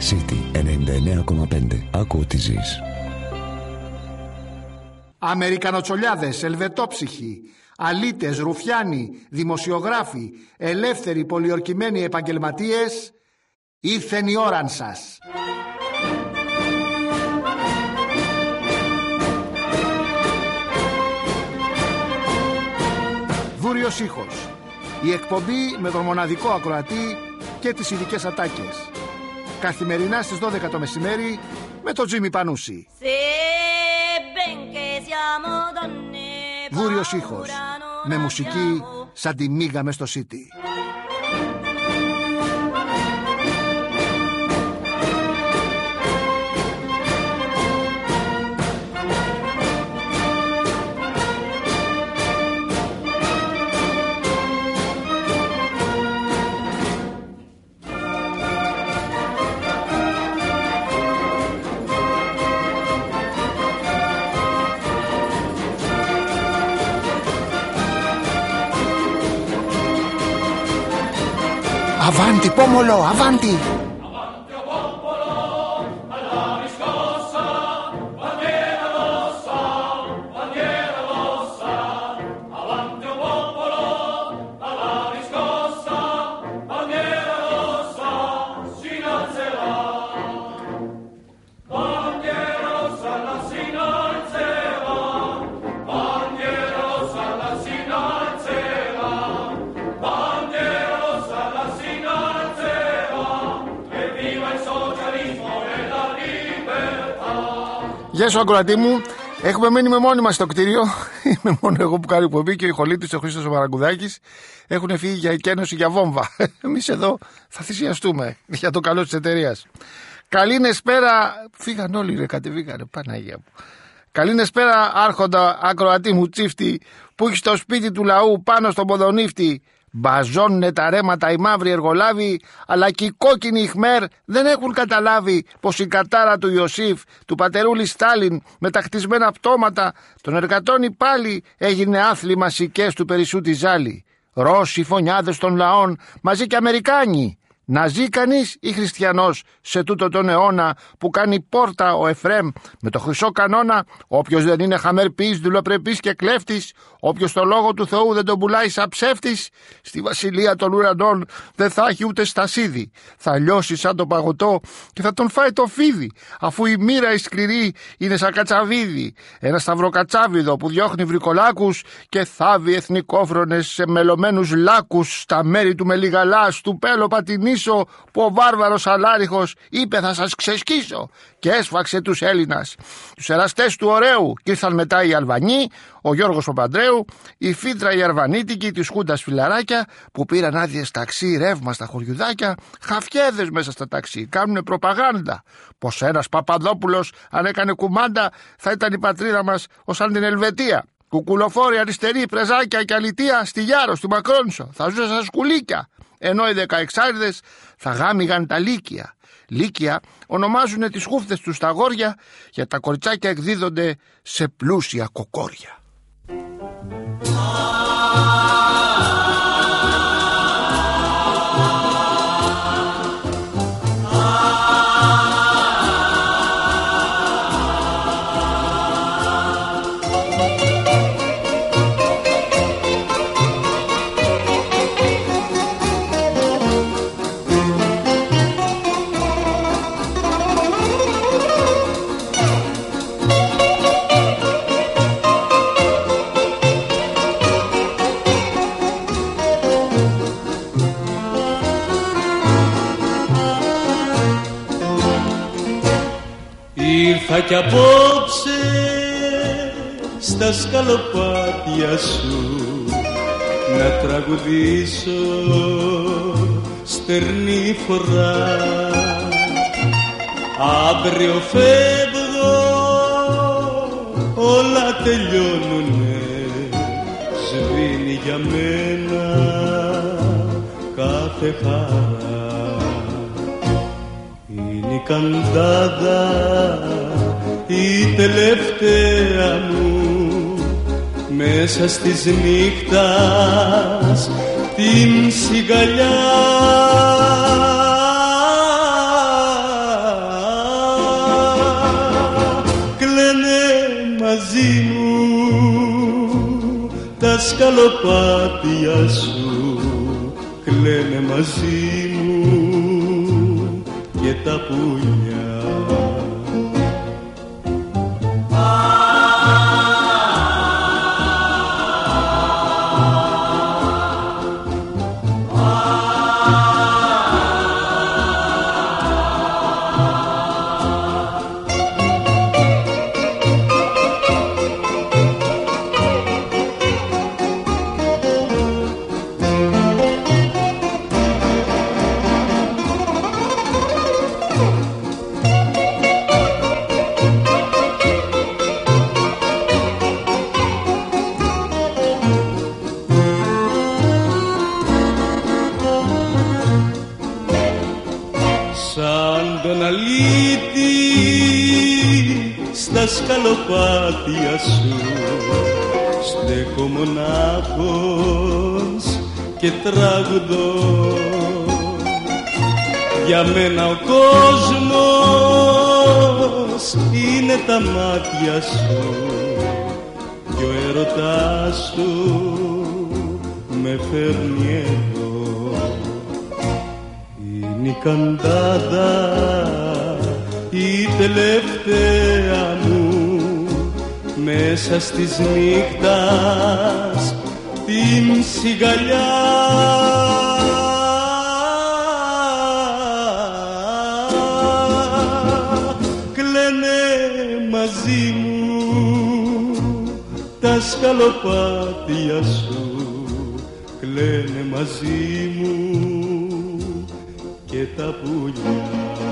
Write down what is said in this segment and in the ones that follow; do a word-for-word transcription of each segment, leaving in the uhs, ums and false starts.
City ενενήντα εννέα κόμμα πέντε. Άκου ό,τι ζεις. Αμερικανοτσολιάδες, ελβετόψυχοι, αλήτες, ρουφιάνοι, δημοσιογράφοι, ελεύθεροι πολιορκημένοι επαγγελματίες, ήρθεν η ώραν σας. Βούριος ήχος. Η εκπομπή με τον μοναδικό ακροατή και τις ειδικές ατάκες. Καθημερινά στις δώδεκα το μεσημέρι με τον Τζίμι Πανούση. Βούριος ήχος. Με μουσική σαν τη μίγα μες στο City. Avanti, pomolo, avanti! Γεια σου ακροατή μου, έχουμε μείνει με μόνοι μας στο κτίριο. Είμαι μόνο εγώ που κάνω εκπομπή και ο Ιχολίτης, ο Χρήστος ο Μαραγκουδάκης έχουν φύγει για εκένωση, για βόμβα. Εμείς εδώ θα θυσιαστούμε για το καλό της εταιρείας. Καλή νεσπέρα, φύγαν όλοι ρε, κατεβήκανε, Παναγία μου. Καλή νεσπέρα άρχοντα ακροατή μου τσίφτη που έχει στο σπίτι του λαού πάνω στον ποδονύφτη. Μπαζώνουνε τα ρέματα οι μαύροι εργολάβοι, αλλά και οι κόκκινοι Ιχμέρ δεν έχουν καταλάβει πως η κατάρα του Ιωσήφ, του πατερούλη Στάλιν, με τα χτισμένα πτώματα των εργατών πάλι έγινε άθλημα σικές του Περισσού τη Ζάλη. Ρώσοι φωνιάδες των λαών, μαζί και Αμερικάνοι. Να ζει κανείς ή χριστιανός σε τούτο τον αιώνα που κάνει πόρτα ο Εφρέμ με το χρυσό κανόνα, όποιος δεν είναι χαμερπής, δουλοπρεπής και κλέφτης, όποιος το λόγο του Θεού δεν τον πουλάει σαν ψεύτης, στη βασιλεία των ουρανών δεν θα έχει ούτε στασίδι. Θα λιώσει σαν το παγωτό και θα τον φάει το φίδι, αφού η μοίρα η σκληρή είναι σαν κατσαβίδι. Ένα σταυροκατσάβιδο που διώχνει βρικολάκους και θάβει εθνικόφρονες σε μελωμένους λάκους στα μέρη του Μελιγαλάς, του Πέλο Πατινής, που ο βάρβαρος Αλάριχος είπε θα σας ξεσκίσω και έσφαξε τους Έλληνας, τους εραστές του ωραίου, και ήρθαν μετά οι Αλβανοί, ο Γιώργος Παπαντρέου, η Φύτρα η Αρβανίτικη της Χούντας Φιλαράκια που πήραν άδειες ταξί, ρεύμα στα χωριουδάκια, χαφιέδες μέσα στα ταξί, κάνουνε προπαγάνδα πως ένας Παπαδόπουλος αν έκανε κουμάντα θα ήταν η πατρίδα μας ως αν την Ελβετία. Κουκουλοφόροι αριστεροί, πρεζάκια και αλητία στη Γιάρο, στη Μακρόνισο, θα ζούσαν σαν σκουλίκια. Ενώ οι δεκαεξάριδες θα γάμιγαν τα λύκεια. Λύκεια ονομάζουν τις χούφτες τους στα αγόρια, για τα κοριτσάκια εκδίδονται σε πλούσια κοκόρια. Ήρθα κι απόψε στα σκαλοπάτια σου να τραγουδήσω στερνή φορά. Αύριο φεύγω, όλα τελειώνουνε, σβήνει για μένα κάθε χαρά. Είναι η καντάδα η τελευταία μου μέσα στις νύχτας την σιγαλιά. σκαλοπάτια σου κλαίνε μαζί μου και τα πουλιά. Στα σκαλοπάτια σου στέκω μονάχος και τραγουδώ. Για μένα ο κόσμος είναι τα μάτια σου κι ο έρωτάς σου με φέρνει εδώ. Είναι η καντάδα η τελευταία μου μέσα στις νύχτας την σιγαλιά. Κλαίνε μαζί μου τα σκαλοπάτια σου, κλαίνε μαζί μου και τα πουλιά.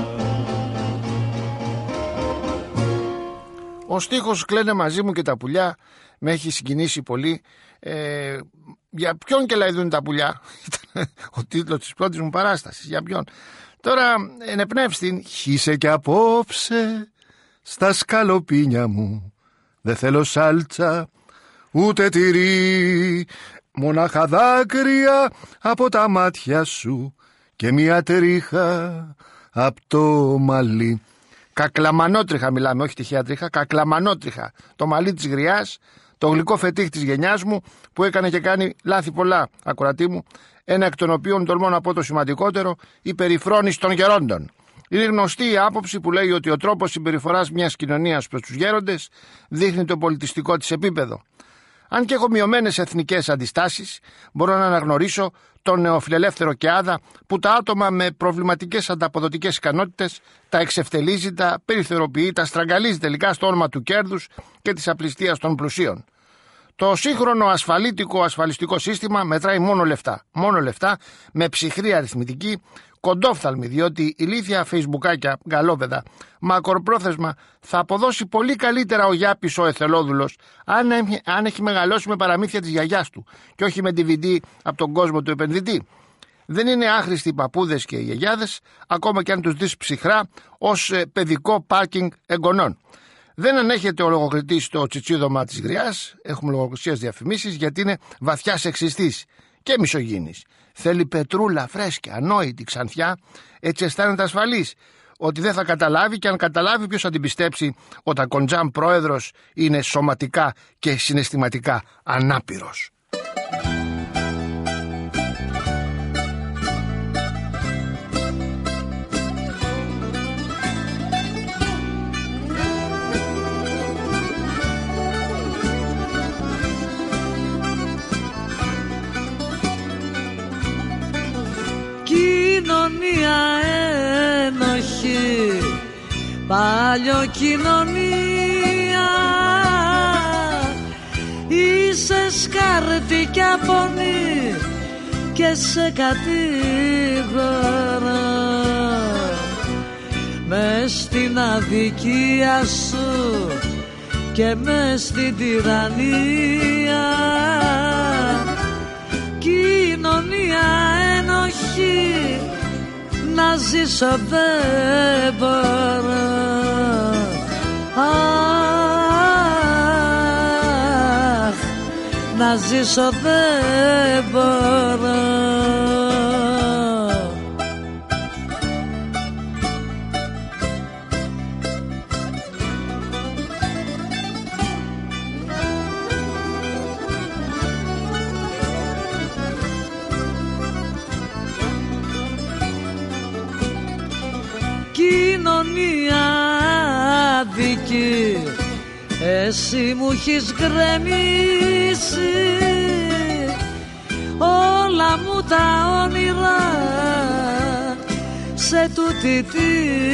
Ο στίχος «Κλαίνε μαζί μου και τα πουλιά» με έχει συγκινήσει πολύ. Ε, για ποιον και λαϊδούν τα πουλιά? Ήταν ο τίτλος της πρώτης μου παράστασης. Για ποιον? Τώρα ενεπνεύστην. Χύσε και απόψε στα σκαλοπίνια μου, δεν θέλω σάλτσα ούτε τυρί, μονάχα δάκρυα από τα μάτια σου και μια τρίχα από το μαλλί. Κακλαμανότριχα μιλάμε, όχι τυχαία τρίχα, κακλαμανότριχα. Το μαλλί της γριάς, το γλυκό φετίχ της γενιάς μου που έκανε και κάνει λάθη πολλά, ακροατή μου, ένα εκ των οποίων τολμώ να πω το σημαντικότερο, η περιφρόνηση των γερόντων. Είναι γνωστή η άποψη που λέει ότι ο τρόπος συμπεριφοράς μιας κοινωνίας προς τους γέροντες δείχνει το πολιτιστικό της επίπεδο. Αν και έχω μειωμένες εθνικές αντιστάσεις, μπορώ να αναγνωρίσω τον νεοφιλελεύθερο Κεάδα που τα άτομα με προβληματικές ανταποδοτικές ικανότητες τα εξευτελίζει, τα περιθωριοποιεί, τα στραγγαλίζει τελικά στο όνομα του κέρδους και της απληστίας των πλουσίων. Το σύγχρονο ασφαλίτικο ασφαλιστικό σύστημα μετράει μόνο λεφτά. Μόνο λεφτά με ψυχρή αριθμητική, κοντόφθαλμη, διότι ηλίθια φεϊσμπουκάκια, γκαλόπεδα, μακροπρόθεσμα θα αποδώσει πολύ καλύτερα ο Γιάπης ο εθελόδουλος αν, αν έχει μεγαλώσει με παραμύθια της γιαγιάς του και όχι με ντι βι ντι από τον κόσμο του επενδυτή. Δεν είναι άχρηστοι οι παππούδες και οι γιαγιάδες, ακόμα και αν τους δεις ψυχρά ως παιδικό πάρκινγκ εγγονών. Δεν ανέχεται ο λογοκριτής το τσιτσίδωμα της γριάς, έχουμε λογοκρισίες διαφημίσεις, γιατί είναι βαθιά σεξιστής και μισογίνης. Θέλει πετρούλα φρέσκια, ανόητη, ξανθιά, έτσι αισθάνεται ασφαλής ότι δεν θα καταλάβει, και αν καταλάβει ποιος θα την πιστέψει όταν κοντζάμ πρόεδρος είναι σωματικά και συναισθηματικά ανάπηρος. Κοινωνία ένοχη, παλιοκοινωνία, είσαι σκάρτη κι απονή και σε κατήγορα. Μες στην αδικία σου και μες στην τυραννία, κοινωνία ένοχη, να ζήσω δεν μπορώ. Αχ, να ζήσω δεν μπορώ. κοινωνία δική, εσύ μου έχεις γκρεμίσει όλα μου τα όνειρα σε τούτη τη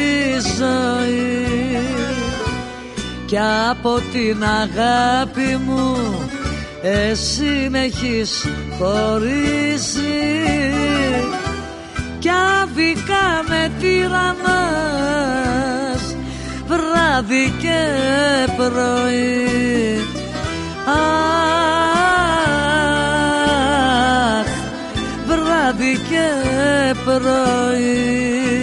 ζωή, κι από την αγάπη μου εσύ με έχεις χωρίσει, κι άδικα με τυραννάς βράδυ και πρωί. Αχ, βράδυ και πρωί.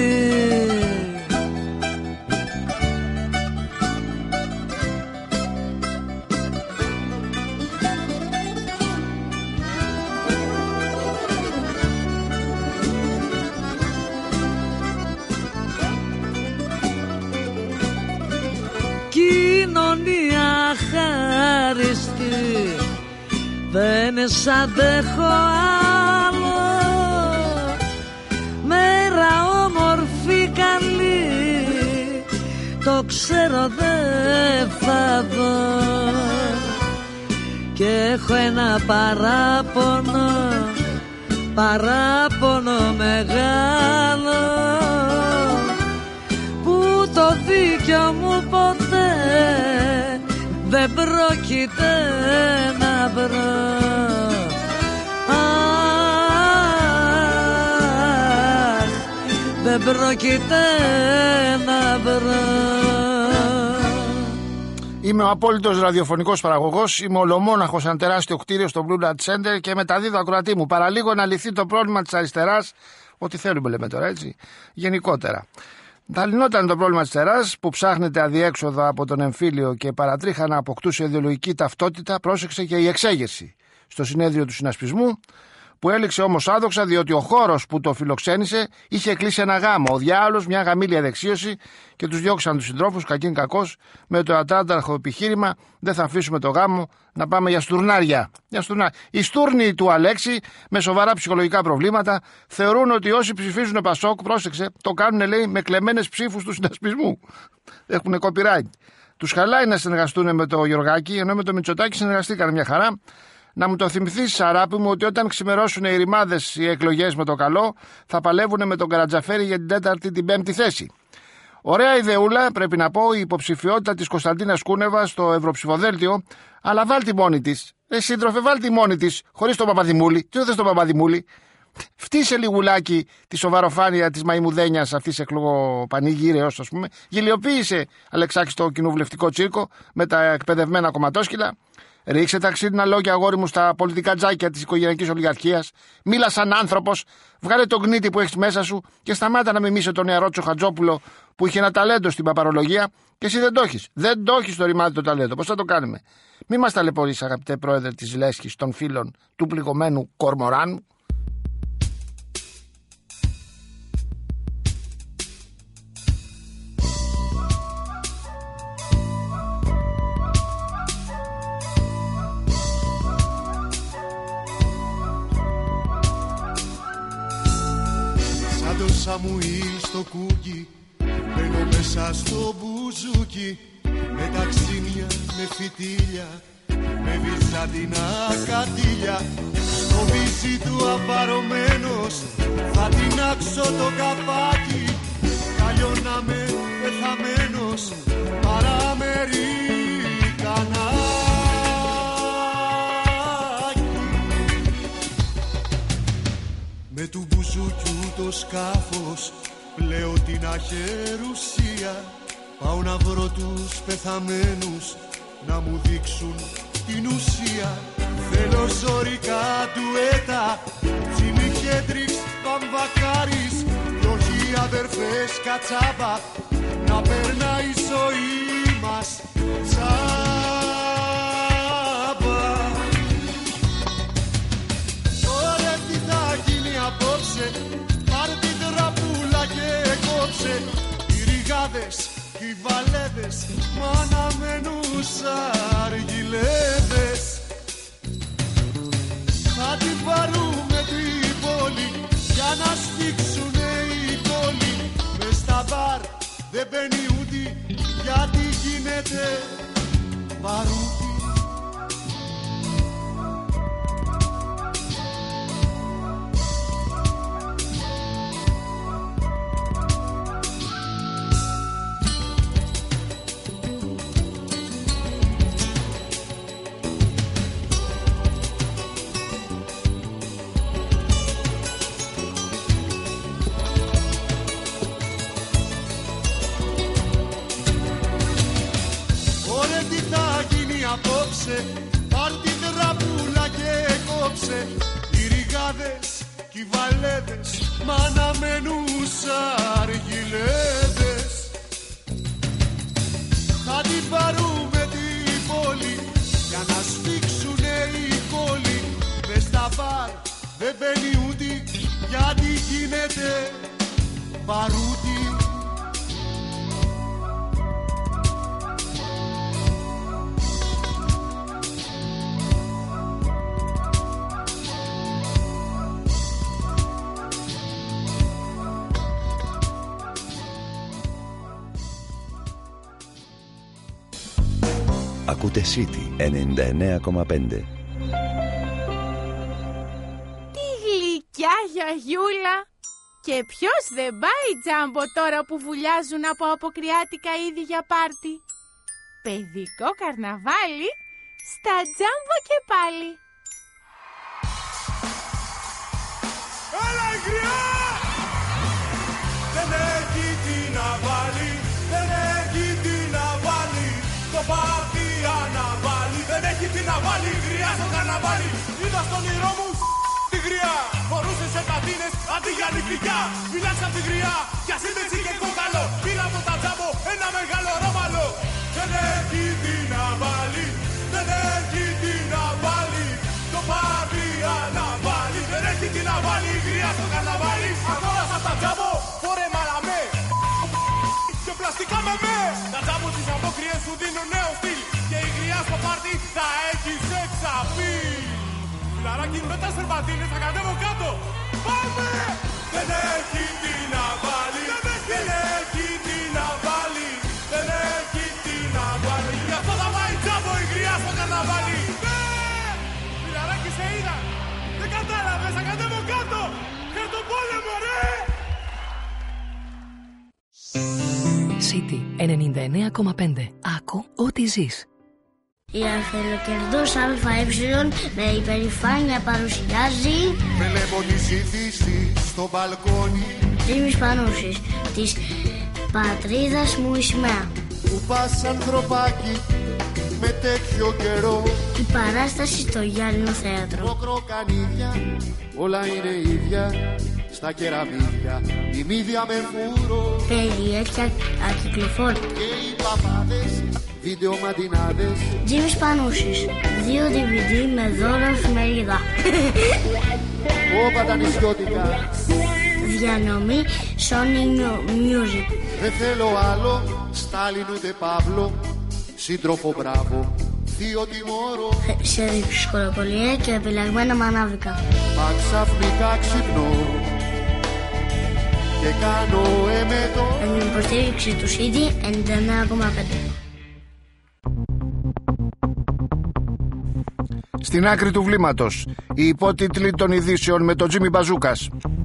Κοινωνία χάριστη, δεν σ' αντέχω άλλο, μέρα όμορφη καλή, το ξέρω δεν θα δω, και έχω ένα παράπονο, παράπονο μεγάλο, που το δίκιο μου ποτέ δεν πρόκειται να βρω. Αχ, δεν πρόκειται να βρω. Είμαι ο απόλυτος ραδιοφωνικός παραγωγός. Είμαι ολομόναχος, ένα τεράστιο κτίριο στο Blue Dot Center και μεταδίδω ακροατή μου. Παραλίγο να λυθεί το πρόβλημα της αριστεράς. Ό,τι θέλουμε λέμε τώρα, έτσι. Γενικότερα. Θα λυνόταν το πρόβλημα της αριστεράς που ψάχνεται αδιέξοδο από τον εμφύλιο και παρατρίχα να αποκτούσε ιδεολογική ταυτότητα. Πρόσεξε και η εξέγερση στο συνέδριο του συνασπισμού, που έληξε όμως άδοξα διότι ο χώρος που το φιλοξένησε είχε κλείσει ένα γάμο. Ο διάολος, μια γαμήλια δεξίωση, και τους διώξαν τους συντρόφους, κακήν κακός, με το ατράνταρχο επιχείρημα: δεν θα αφήσουμε το γάμο, να πάμε για στουρνάρια. Για στουρνάρια. Οι στούρνοι του Αλέξη, με σοβαρά ψυχολογικά προβλήματα, θεωρούν ότι όσοι ψηφίζουν Πασόκ, πρόσεξε, το κάνουν, λέει, με κλεμμένες ψήφους του συνασπισμού. Έχουν copyright. Τους χαλάει να συνεργαστούν με το Γιωργάκη, ενώ με το Μητσοτάκη συνεργαστήκαν μια χαρά. Να μου το θυμηθείς, Σαράπη μου, ότι όταν ξημερώσουν οι ρημάδες οι εκλογές με το καλό, θα παλεύουν με τον Καρατζαφέρη για την τέταρτη την πέμπτη θέση. Ωραία ιδεούλα, πρέπει να πω, η υποψηφιότητα της Κωνσταντίνας Κούνεβα στο Ευρωψηφοδέλτιο, αλλά βάλτη μόνη της. Ε, σύντροφε, βάλτη μόνη της, χωρίς τον Παπαδημούλη. Τι δεν θες τον Παπαδημούλη. Φτύσε λιγουλάκι τη σοβαροφάνεια της μαϊμουδένιας αυτής εκλογοπανηγύρεως, ας πούμε. Γελιοποίησε, Αλεξάκη, στο κοινοβουλευτικό τσίρκο με τα εκπαιδευμένα κομματόσκυλα. Ρίξε τα ξύλινα λόγια, αγόρι μου, στα πολιτικά τζάκια της οικογενειακής ολιγαρχίας. Μίλα σαν άνθρωπος, βγάλε τον γνήτη που έχεις μέσα σου και σταμάτα να μιμήσει τον νεαρό Τσοχατζόπουλο που είχε ένα ταλέντο στην παπαρολογία και εσύ δεν το έχεις. Δεν το έχεις το ρημάδι το ταλέντο. Πώς θα το κάνουμε. Μη μας ταλαιπωρείς, αγαπητέ πρόεδρε της Λέσχης, των φίλων του πληγωμένου Κορμοράνου. Σαμουήλ στο κούκι, μπαίνω μέσα στο μπουζούκι, με ταξίνια, με φυτίλια, με βυζαντινά κατήλια. Στο βύση του απαρωμένος, θα τεινάξω το καπάκι, καλλιώ να με πεθαμένος, παραμερικανάκι. Με του μπουζούκιου το σκάφος πλέω την αχερουσία, πάω να βρω τους πεθαμένους να μου δείξουν την ουσία. Θέλω ζωρικά ντουέτα, Τζίμι Χέντριξ, Βαμβακάρης, κι όχι αδερφές Κατσάβα, να περνάει η ζωή μας τσάμπα. Ωραία, τι θα γίνει απόψε, πάρε την τραπούλα και κόψε. Οι ριγάδες και οι βαλέδες μ' αναμένουν αργυλέδες. Θα την πάρουμε την πόλη για να σφίξουνε οι τόλοι. Μες στα μπαρ δεν μπαίνει ούτε γιατί γίνεται παρούτη. Απόψε, πάρ' τη τραπούλα και κόψε. Οι ριγάδες κι οι βαλέδες μ' αναμένους αργυλέδες. Θα την πάρουμε την πόλη για να σφίξουνε οι κόλλοι. Μες στα μπαρ δεν μπαίνει ούτε γιατί γίνεται παρούτη. Ακούτε City ενενήντα εννέα κόμμα πέντε. Τι γλυκιά γιαγιούλα! Και ποιος δεν πάει τζάμπο τώρα που βουλιάζουν από αποκριάτικα είδη για πάρτι? Παιδικό καρναβάλι στα τζάμπο και πάλι. Έλα η γριά! Δεν έχει τι να βάλει, δεν έχει τι να βάλει. Το πάρτι αναβάλει, δεν έχει τι να βάλει. Η γριά στο καρναβάλι. Είδα στον όνειρό μου τη γριά. Φορούσε σε πατίνες αντί για νυχλικιά. Μιλάς απ' τη γριά κι ας είναι έτσι και κόκαλο. Πήρα από τα τζάμπο ένα μεγάλο ρόμαλο. Δεν έχει τι να βάλει, δεν έχει τι να βάλει. Το πάρτι αναβάλει, δεν έχει τι να βάλει. Η γριά στο καρναβάλι. Ακόμα σαν τα τζάμπο φορέ μαλαμέ και πλαστικά με με. Τα τζάμπο τις απόκριες σου δίνουν νέο στυλ. Και η γριά στο πάρτι θα έχει σεξ απειλ. Φιλαράκι με τα σερβατίνες θα κατέβω κάτω. Πάμε! Δεν έχει τι να βάλει, δεν έχει τι να βάλει. Δεν έχει τι να βάλει. Γι' αυτό θα πάει τζάμπο η γριά στο καρναβάλι. Ναι! Φιλαράκι σε είδα. Δεν κατάλαβες, θα κατέβω κάτω. Χαρτοπόλεμο ρε! City ενενήντα εννέα κόμμα πέντε. Άκου ό,τι ζεις. Η Αφελοκερδός ΑΕ με υπερηφάνεια παρουσιάζει Βλέπω τη ζήτηση στο μπαλκόνι. Τζίμις Πανούσης, της πατρίδας μου η σημαία. Που πας ανθρωπάκι με τέτοιο καιρό. Η παράσταση στο Γυάλινο Θέατρο. Μοκροκανίδια, όλα είναι ίδια. Στα κεραμίδια, η μύδια με φούρο. Περιέργεια ακυκλοφόρητα. Και οι παπάδες, βίντεο μαντινάδες. Τζίμις Πανούσης, δύο ντι βι ντι με δώρο εφημερίδα. Όπα τα νησιώτικα. Διανομή Sony Music. Δεν θέλω άλλο, Στάλιν ούτε Παύλο. Σύντροφο μπράβο, θείο τιμώρο. Σε δυσκολοπολία και επιλεγμένα μανάβικα. Μα ξαφνικά ξυπνώ και κάνω εμετό. Με την υποστήριξη του City ενενήντα εννέα κόμμα πέντε. Στην άκρη του βλήματος, οι υπότιτλοι των ειδήσεων με τον Τζίμι Μπαζούκας.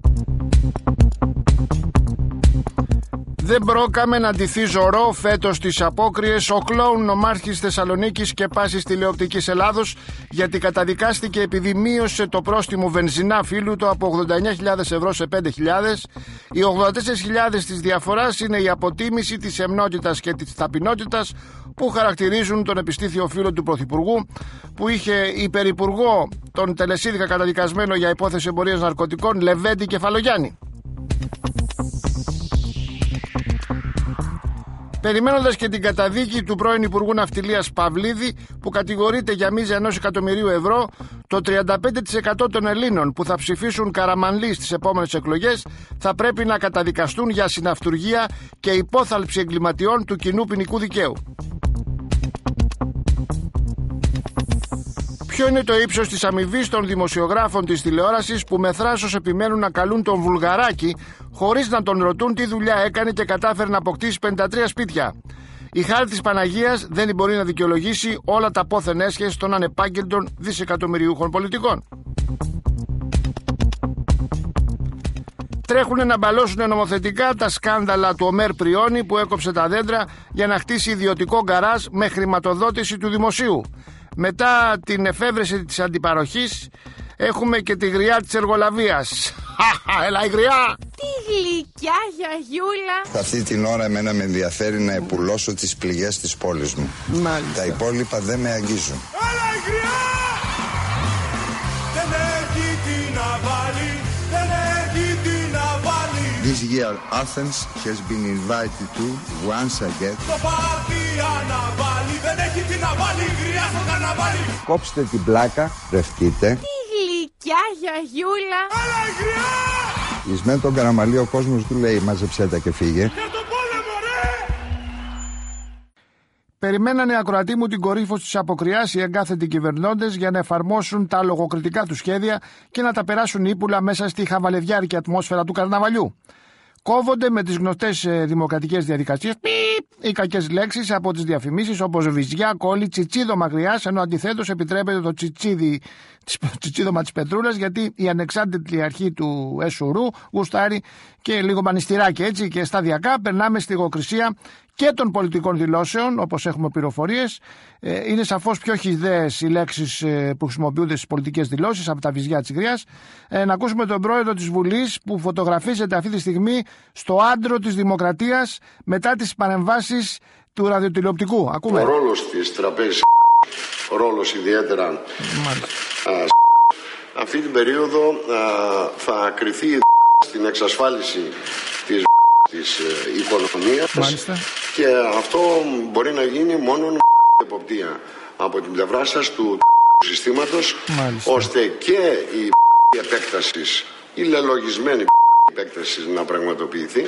Δεν μπρόκαμε να ντυθεί ζωρό φέτος τις απόκριες ο κλόουν νομάρχης Θεσσαλονίκης και πάσης τηλεοπτικής Ελλάδος, γιατί καταδικάστηκε επειδή μείωσε το πρόστιμο βενζινά φίλου του από ογδόντα εννέα χιλιάδες ευρώ σε πέντε χιλιάδες. Οι ογδόντα τέσσερις χιλιάδες της διαφοράς είναι η αποτίμηση της εμνότητας και της ταπεινότητας που χαρακτηρίζουν τον επιστήθιο φίλο του Πρωθυπουργού, που είχε υπερυπουργό τον τελεσίδικα καταδικασμένο για υπόθεση εμπορίας ναρκωτικών Λεβέντη Κεφαλογιάννη. Περιμένοντας και την καταδίκη του πρώην Υπουργού Ναυτιλίας Παυλίδη, που κατηγορείται για μίζα ενός εκατομμυρίου ευρώ, το τριάντα πέντε τοις εκατό των Ελλήνων που θα ψηφίσουν Καραμανλή στις επόμενες εκλογές θα πρέπει να καταδικαστούν για συναυτουργία και υπόθαλψη εγκληματιών του κοινού ποινικού δικαίου. Ποιο είναι το ύψος της αμοιβής των δημοσιογράφων της τηλεόρασης που με θράσος επιμένουν να καλούν τον Βουλγαράκη χωρίς να τον ρωτούν τι δουλειά έκανε και κατάφερε να αποκτήσει πενήντα τρία σπίτια. Η χάρη της Παναγίας δεν μπορεί να δικαιολογήσει όλα τα πόθεν έσχες των ανεπάγγελτων δισεκατομμυριούχων πολιτικών. Τρέχουν να μπαλώσουν νομοθετικά τα σκάνδαλα του Ομέρ Πριώνη που έκοψε τα δέντρα για να χτίσει ιδιωτικό γκαράζ με χρηματοδότηση του δημοσίου. Μετά την εφεύρεση της αντιπαροχής έχουμε και τη γριά της εργολαβίας. Έλα η γριά! Τι γλυκιά γιαγιούλα! Αυτή την ώρα εμένα με ενδιαφέρει να επουλώσω τις πληγές της πόλης μου. Μάλιστα. Τα υπόλοιπα δεν με αγγίζουν. Έλα η γριά! Δεν έχει τι να βάλει, δεν έχει τι να βάλει. This year Athens has been invited to once again. Το πάρτι αναβάλει, δεν έχει τι να βάλει, η γριά στο καρναβάλι. Κόψτε την πλάκα, ρευτείτε. Τι γλυκιά γιαγιούλα! Έλα η γριά! Εις με τον Καραμαλή ο κόσμος του λέει μαζεψέ τα και φύγε. Για τον πόλεμο ρε! Περιμένανε ακροατή μου την κορύφωση της αποκριάς οι εγκάθετοι κυβερνώντες για να εφαρμόσουν τα λογοκριτικά του σχέδια και να τα περάσουν ύπουλα μέσα στη χαβαλεδιάρικη ατμόσφαιρα του καρναβαλιού. Κόβονται με τις γνωστές δημοκρατικές διαδικασίες οι κακές λέξεις από τις διαφημίσεις όπως βυζιά, κόλλη, τσιτσίδωμα γριάς, ενώ αντιθέτως επιτρέπεται το τσιτσίδι, τσιτσίδωμα της πετρούλας, γιατί η ανεξάρτητη αρχή του Εσουρού γουστάρει και λίγο μανιστηράκι, έτσι, και σταδιακά περνάμε στη λογοκρισία και των πολιτικών δηλώσεων, όπως έχουμε πληροφορίες. Ε, είναι σαφώς πιο χυδαίες οι λέξεις ε, που χρησιμοποιούνται στις πολιτικές δηλώσεις από τα βυζιά της γριάς. Ε, να ακούσουμε τον πρόεδρο της Βουλής που φωτογραφίζεται αυτή τη στιγμή στο άντρο της Δημοκρατίας μετά τις παρεμβάσεις του ραδιοτηλεοπτικού. Ακούμε. Ο ρόλος της τραπέζης, ο ρόλος ιδιαίτερα α, αυτή την περίοδο α, θα κριθεί στην εξασφάλιση της της οικονομίας. Μάλιστα. Και αυτό μπορεί να γίνει μόνο με εποπτεία από την πλευρά σας του συστήματος. Μάλιστα. Ώστε και η επέκταση, η λελογισμένη επέκταση να πραγματοποιηθεί.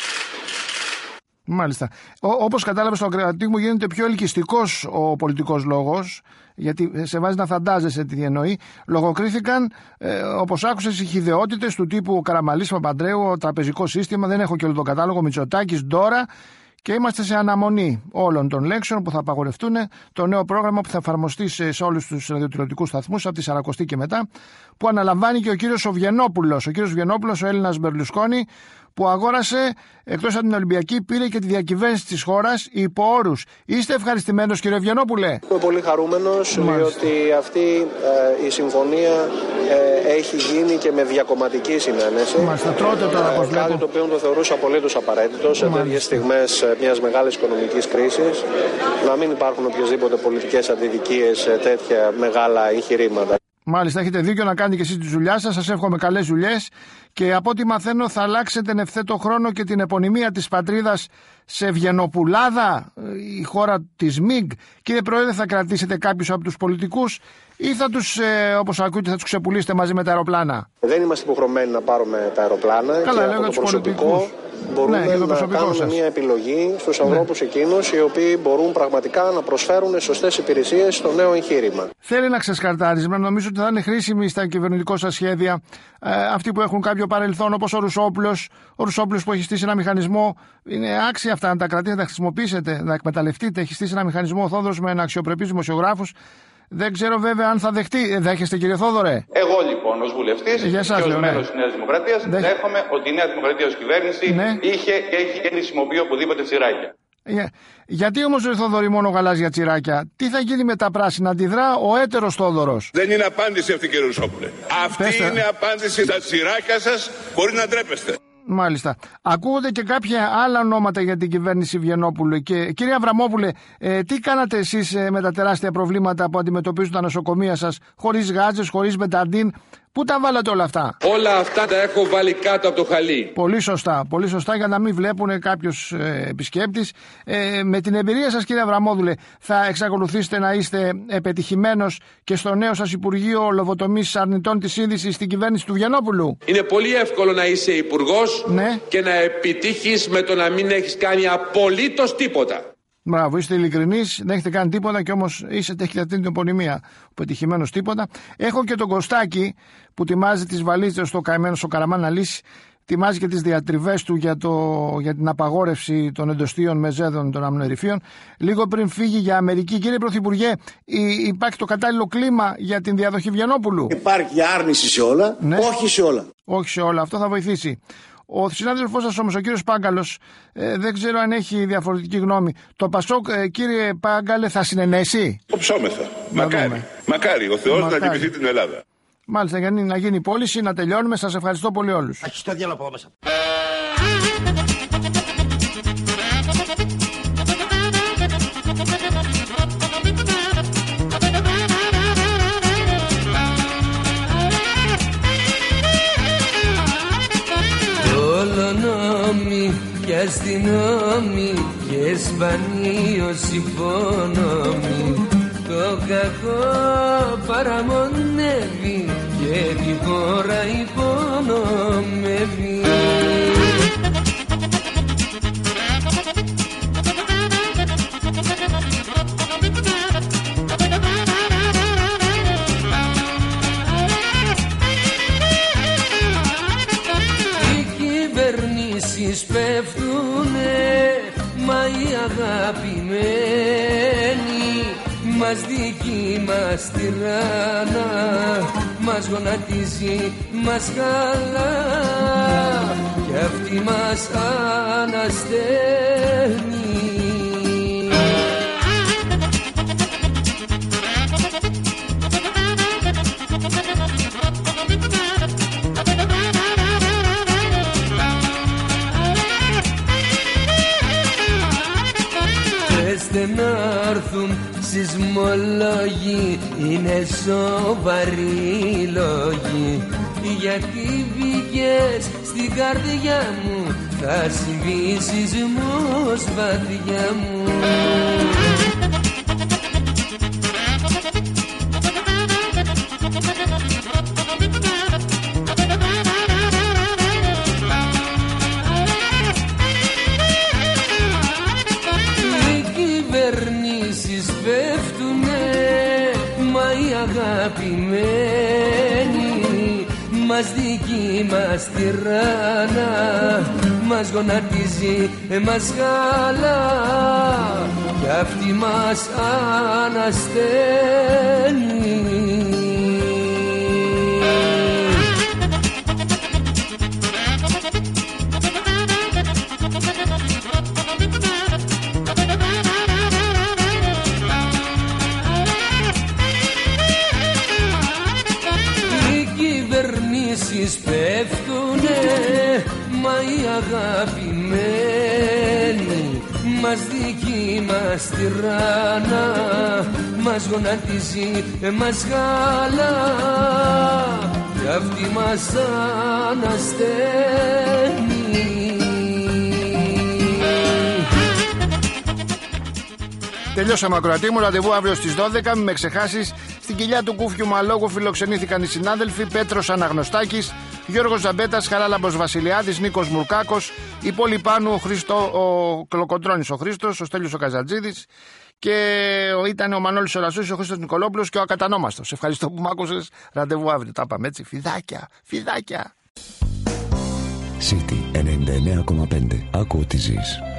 Μάλιστα. Ό, όπως κατάλαβε στο ακροατή μου, γίνεται πιο ελκυστικός ο πολιτικός λόγος, γιατί σε βάζει να φαντάζεσαι τι εννοεί. Λογοκρίθηκαν, ε, όπως άκουσες, οι χυδαιότητες του τύπου Καραμαλής, Παπαντρέου, τραπεζικό σύστημα, δεν έχω και όλο το κατάλογο, Μητσοτάκης, Ντόρα, και είμαστε σε αναμονή όλων των λέξεων που θα απαγορευτούν, το νέο πρόγραμμα που θα εφαρμοστεί σε, σε όλους τους ραδιοτηλεοπτικούς σταθμούς από τη Σαρακοστή και μετά, που αναλαμβάνει και ο κύριος Βιενόπουλος. Ο κύριος Βιενόπουλος, ο Έλληνας Μπερλουσκόνη, που αγόρασε, εκτός από την Ολυμπιακή, πήρε και τη διακυβέρνηση της χώρας υπό όρους. Είστε ευχαριστημένος, κύριε Βιενόπουλε? Είμαι πολύ χαρούμενος, διότι αυτή ε, η συμφωνία ε, έχει γίνει και με διακομματική συνένεση. Μάλιστα, τρώτε τώρα, πώς ε, κάτι το οποίο το θεωρούσα απολύτως απαραίτητο σε τέτοιες στιγμές μιας μεγάλης οικονομικής κρίσης, να μην υπάρχουν οποιασδήποτε πολιτικές αντιδικίες σε τέτοια μεγάλα εγχειρήματα. Μάλιστα, έχετε δίκιο να κάνετε και εσείς τη δουλειά σας. Σας εύχομαι καλές δουλειές και από ό,τι μαθαίνω θα αλλάξετε εν ευθέτω χρόνο και την επωνυμία της πατρίδας σε Βιενοπουλάδα, η χώρα της ΜΙΓ. Κύριε Πρόεδρε, θα κρατήσετε κάποιους από τους πολιτικούς ή θα τους, ε, όπως ακούτε, θα τους ξεπουλήσετε μαζί με τα αεροπλάνα? Δεν είμαστε υποχρεωμένοι να πάρουμε τα αεροπλάνα. Καλά, και λέω από για το τους πολιτικούς. Μπορούμε ναι, να κάνουμε σας. μια επιλογή στους ανθρώπους ναι. εκείνους οι οποίοι μπορούν πραγματικά να προσφέρουν σωστές υπηρεσίες στο νέο εγχείρημα. Θέλει ένα ξεσκαρτάρισμα. Νομίζω ότι θα είναι χρήσιμοι στα κυβερνητικά σας σχέδια ε, αυτοί που έχουν κάποιο παρελθόν, όπως ο Ρουσόπουλος. Ο Ρουσόπουλος που έχει στήσει ένα μηχανισμό. Είναι άξια αυτά να τα κρατήσετε, να τα χρησιμοποιήσετε, να εκμεταλλευτείτε. Έχει στήσει ένα μηχανισμό ο Θόδωρος με αξιοπρεπείς δημοσιογράφους. Δεν ξέρω βέβαια αν θα δεχτεί. Δέχεστε, κύριε Θόδωρε? Εγώ λοιπόν ως βουλευτής και ως μέλος ναι. της Νέας Δημοκρατίας Δέχ... δέχομαι ότι η Νέα Δημοκρατία ως κυβέρνηση ναι. είχε και έχει και χρησιμοποιεί οπουδήποτε τσιράκια. Για... Γιατί όμως, ρε Θόδωρη, μόνο γαλάζια τσιράκια? Τι θα γίνει με τα πράσινα? Αντιδρά ο έτερος Θόδωρος. Δεν είναι απάντηση αυτή, κύριε Ρουσόπουλε. Αυτή Πέστε. είναι απάντηση στα τσιράκια σας. Μπορεί να ντρέπεστε. Μάλιστα. Ακούγονται και κάποια άλλα ονόματα για την κυβέρνηση Βιενόπουλου. Και κύριε Αβραμόπουλε, ε, τι κάνατε εσείς ε, με τα τεράστια προβλήματα που αντιμετωπίζουν τα νοσοκομεία σας, χωρίς γάζες, χωρίς μπεταντίν? Πού τα βάλατε όλα αυτά? Όλα αυτά τα έχω βάλει κάτω από το χαλί. Πολύ σωστά, πολύ σωστά, για να μην βλέπουν κάποιος ε, επισκέπτης. Ε, με την εμπειρία σας, κύριε Αβραμόπουλε, θα εξακολουθήσετε να είστε επιτυχημένος και στο νέο σας Υπουργείο Λοβοτομής Αρνητών της Σύνδεσης στην κυβέρνηση του Βιενόπουλου? Είναι πολύ εύκολο να είσαι υπουργός ναι. και να επιτύχεις με το να μην έχεις κάνει απολύτως τίποτα. Μπράβο, είστε ειλικρινείς, δεν έχετε κάνει τίποτα και όμως έχετε αυτή την επωνυμία. Πετυχημένος τίποτα. Έχω και τον Κωστάκη που τιμάζει τις βαλίτσες στο καημένο στο Καραμάν να λύσει. ετοιμάζει και τις διατριβές του για, το, για την απαγόρευση των εντοστίων μεζέδων των αμνοερυφίων. Λίγο πριν φύγει για Αμερική, κύριε Πρωθυπουργέ, υπάρχει το κατάλληλο κλίμα για την διαδοχή Βιανόπουλου? Υπάρχει άρνηση σε όλα, ναι. όχι σε όλα. Όχι σε όλα, αυτό θα βοηθήσει. Ο συνάδελφός σας όμως, ο κύριος Πάγκαλος, ε, δεν ξέρω αν έχει διαφορετική γνώμη. Το Πασόκ, ε, κύριε Πάγκαλε, θα συνενέσει? Οψόμεθα. Μακάρι. Μακάρι ο Θεός Μακάρι. να τιμηθεί την Ελλάδα. Μάλιστα, για να γίνει πώληση, να τελειώνουμε. Σας ευχαριστώ πολύ όλους. Αχι το διάλογο μέσα. Ολονόμοι και αστυνόμοι και σπανίως υπόνομοι, το κακό παραμονεύει και τη χώρα υπονομεύει. Οι κυβερνήσεις πέφτουνε, μα οι αγαπημένοι μας δική μας τυράννα, μας γονατίζει, μας χαλά κι αυτή μας ανασταίνει. Πεστε να έρθουν σεισμολόγοι, είναι σοβαροί λόγοι, γιατί μπήκες στην καρδιά μου, θα συμβεί σεισμός βαθιά μου. Αγαπημένοι μας δική μας τυράννα, μας γονατίζει, μας χαλά κι αυτή μας ανασταίνει. Πέφτουνε, μα οι αγαπημένοι μας δική μας τυράννα, μας γονατίζει, μας χαλά κι αυτή μας ανασταίνει. Τελειώσαμε, ακροατή μου. Ραντεβού αύριο στις δώδεκα. Μην με ξεχάσεις. Στην κοιλιά του Κούφιου Μαλόγου φιλοξενήθηκαν οι συνάδελφοι Πέτρος Αναγνωστάκης, Γιώργος Ζαμπέτας, Χαράλαμπος Βασιλιάδης, Νίκος Μουρκάκος, η Πόλη Πάνου, ο, Χριστό, ο Κλοκοντρώνης ο Χρήστος, ο Στέλιος ο Καζατζίδης και ήταν ο Μανώλης ο Ρασούης, ο Χρήστος Νικολόπουλος και ο Ακατανόμαστος. Ευχαριστώ που μ' άκουσες. Ραντεβού αύριο. Τα πάμε έτσι. Φιδάκια, φιδάκια. City ενενήντα εννέα κόμμα πέντε. Άκου τι ζεις.